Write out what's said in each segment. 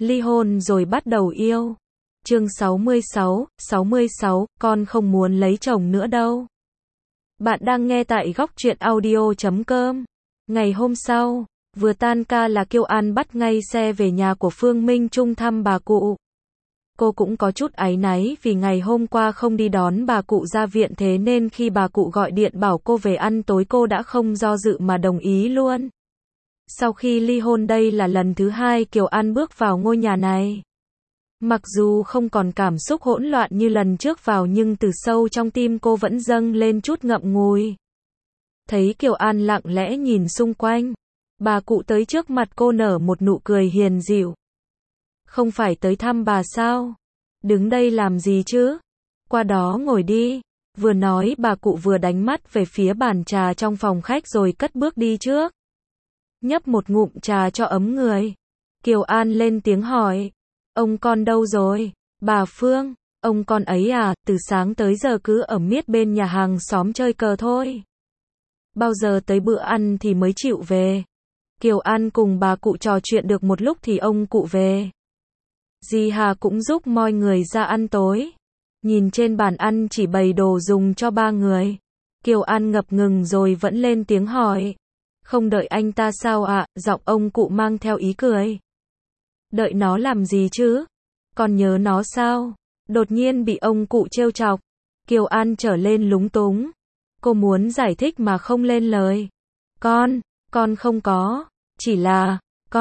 ly hôn rồi bắt đầu yêu. Chương 66, con không muốn lấy chồng nữa đâu. Bạn đang nghe tại góc truyện audio.com. Ngày hôm sau, vừa tan ca là Kiều An bắt ngay xe về nhà của Phương Minh Trung thăm bà cụ. Cô cũng có chút áy náy vì ngày hôm qua không đi đón bà cụ ra viện, thế nên khi bà cụ gọi điện bảo cô về ăn tối cô đã không do dự mà đồng ý luôn. Sau khi ly hôn đây là lần thứ hai Kiều An bước vào ngôi nhà này. Mặc dù không còn cảm xúc hỗn loạn như lần trước vào nhưng từ sâu trong tim cô vẫn dâng lên chút ngậm ngùi. Thấy Kiều An lặng lẽ nhìn xung quanh, bà cụ tới trước mặt cô nở một nụ cười hiền dịu. Không phải tới thăm bà sao? Đứng đây làm gì chứ? Qua đó ngồi đi. Vừa nói bà cụ vừa đánh mắt về phía bàn trà trong phòng khách rồi cất bước đi trước. Nhấp một ngụm trà cho ấm người. Kiều An lên tiếng hỏi. Ông con đâu rồi? Bà Phương, ông con ấy à, từ sáng tới giờ cứ ở miết bên nhà hàng xóm chơi cờ thôi. Bao giờ tới bữa ăn thì mới chịu về. Kiều An cùng bà cụ trò chuyện được một lúc thì ông cụ về. Dì Hà cũng giúp mọi người ra ăn tối. Nhìn trên bàn ăn chỉ bày đồ dùng cho ba người. Kiều An ngập ngừng rồi vẫn lên tiếng hỏi. Không đợi anh ta sao ạ? Giọng ông cụ mang theo ý cười. Đợi nó làm gì chứ? Con nhớ nó sao? Đột nhiên bị ông cụ trêu chọc. Kiều An trở lên lúng túng. Cô muốn giải thích mà không lên lời. Con không có. Chỉ là,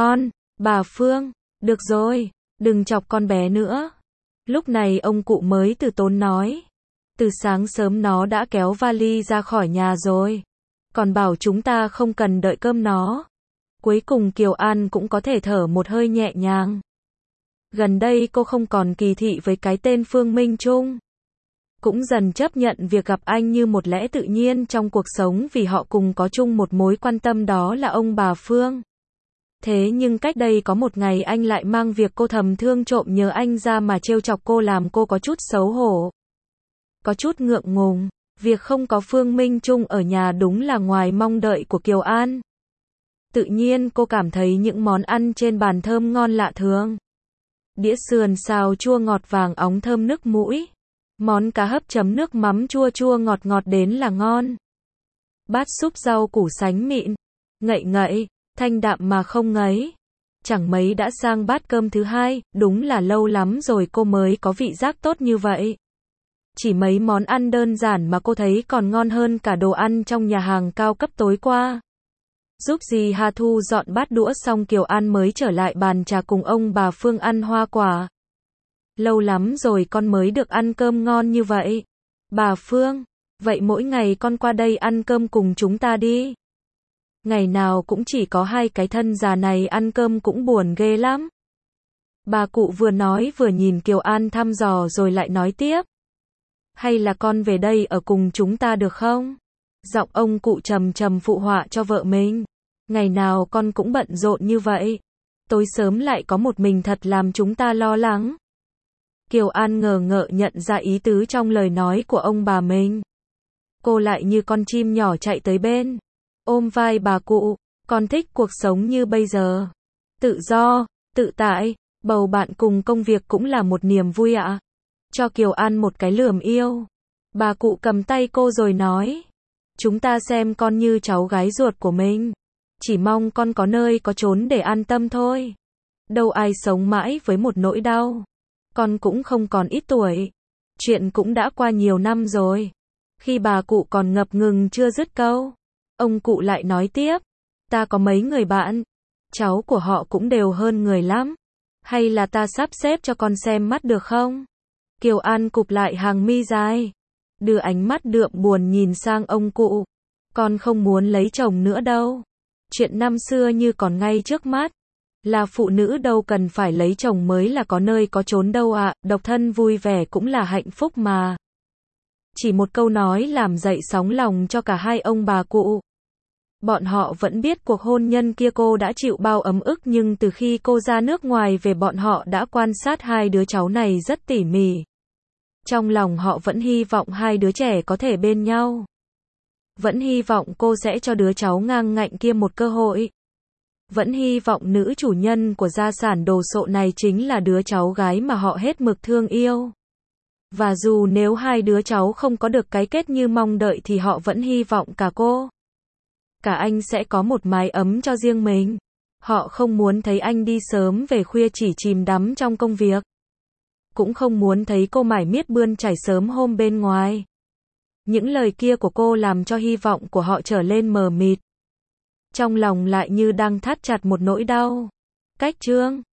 bà Phương. Được rồi, đừng chọc con bé nữa. Lúc này ông cụ mới từ tốn nói. Từ sáng sớm nó đã kéo vali ra khỏi nhà rồi. Còn bảo chúng ta không cần đợi cơm nó. Cuối cùng Kiều An cũng có thể thở một hơi nhẹ nhàng. Gần đây cô không còn kỳ thị với cái tên Phương Minh Trung. Cũng dần chấp nhận việc gặp anh như một lẽ tự nhiên trong cuộc sống vì họ cùng có chung một mối quan tâm, đó là ông bà Phương. Thế nhưng cách đây có một ngày anh lại mang việc cô thầm thương trộm nhớ anh ra mà trêu chọc cô, làm cô có chút xấu hổ. Có chút ngượng ngùng. Việc không có Phương Minh Trung ở nhà đúng là ngoài mong đợi của Kiều An. Tự nhiên cô cảm thấy những món ăn trên bàn thơm ngon lạ thường. Đĩa sườn xào chua ngọt vàng óng thơm nức mũi. Món cá hấp chấm nước mắm chua chua ngọt ngọt đến là ngon. Bát súp rau củ sánh mịn, ngậy, thanh đạm mà không ngấy. Chẳng mấy đã sang bát cơm thứ hai, đúng là lâu lắm rồi cô mới có vị giác tốt như vậy. Chỉ mấy món ăn đơn giản mà cô thấy còn ngon hơn cả đồ ăn trong nhà hàng cao cấp tối qua. Giúp dì Hà thu dọn bát đũa xong Kiều An mới trở lại bàn trà cùng ông bà Phương ăn hoa quả. Lâu lắm rồi con mới được ăn cơm ngon như vậy. Bà Phương, vậy mỗi ngày con qua đây ăn cơm cùng chúng ta đi. Ngày nào cũng chỉ có hai cái thân già này ăn cơm cũng buồn ghê lắm. Bà cụ vừa nói vừa nhìn Kiều An thăm dò rồi lại nói tiếp. Hay là con về đây ở cùng chúng ta được không? Giọng ông cụ trầm trầm phụ họa cho vợ mình. Ngày nào con cũng bận rộn như vậy. Tối sớm lại có một mình thật làm chúng ta lo lắng. Kiều An ngờ ngợ nhận ra ý tứ trong lời nói của ông bà mình. Cô lại như con chim nhỏ chạy tới bên. Ôm vai bà cụ. Con thích cuộc sống như bây giờ. Tự do, tự tại, bầu bạn cùng công việc cũng là một niềm vui ạ. Cho Kiều An một cái lườm yêu. Bà cụ cầm tay cô rồi nói. Chúng ta xem con như cháu gái ruột của mình. Chỉ mong con có nơi có chốn để an tâm thôi. Đâu ai sống mãi với một nỗi đau. Con cũng không còn ít tuổi. Chuyện cũng đã qua nhiều năm rồi. Khi bà cụ còn ngập ngừng chưa dứt câu, ông cụ lại nói tiếp. Ta có mấy người bạn. Cháu của họ cũng đều hơn người lắm. Hay là ta sắp xếp cho con xem mắt được không? Kiều An cụp lại hàng mi dài. Đưa ánh mắt đượm buồn nhìn sang ông cụ. Con không muốn lấy chồng nữa đâu. Chuyện năm xưa như còn ngay trước mắt. Là phụ nữ đâu cần phải lấy chồng mới là có nơi có chốn đâu ạ. Độc thân vui vẻ cũng là hạnh phúc mà. Chỉ một câu nói làm dậy sóng lòng cho cả hai ông bà cụ. Bọn họ vẫn biết cuộc hôn nhân kia cô đã chịu bao ấm ức, nhưng từ khi cô ra nước ngoài về bọn họ đã quan sát hai đứa cháu này rất tỉ mỉ. Trong lòng họ vẫn hy vọng hai đứa trẻ có thể bên nhau. Vẫn hy vọng cô sẽ cho đứa cháu ngang ngạnh kia một cơ hội. Vẫn hy vọng nữ chủ nhân của gia sản đồ sộ này chính là đứa cháu gái mà họ hết mực thương yêu. Và dù nếu hai đứa cháu không có được cái kết như mong đợi thì họ vẫn hy vọng cả cô, cả anh sẽ có một mái ấm cho riêng mình. Họ không muốn thấy anh đi sớm về khuya chỉ chìm đắm trong công việc. Cũng không muốn thấy cô mải miết bươn chải sớm hôm bên ngoài. Những lời kia của cô làm cho hy vọng của họ trở lên mờ mịt. Trong lòng lại như đang thắt chặt một nỗi đau. Cách chương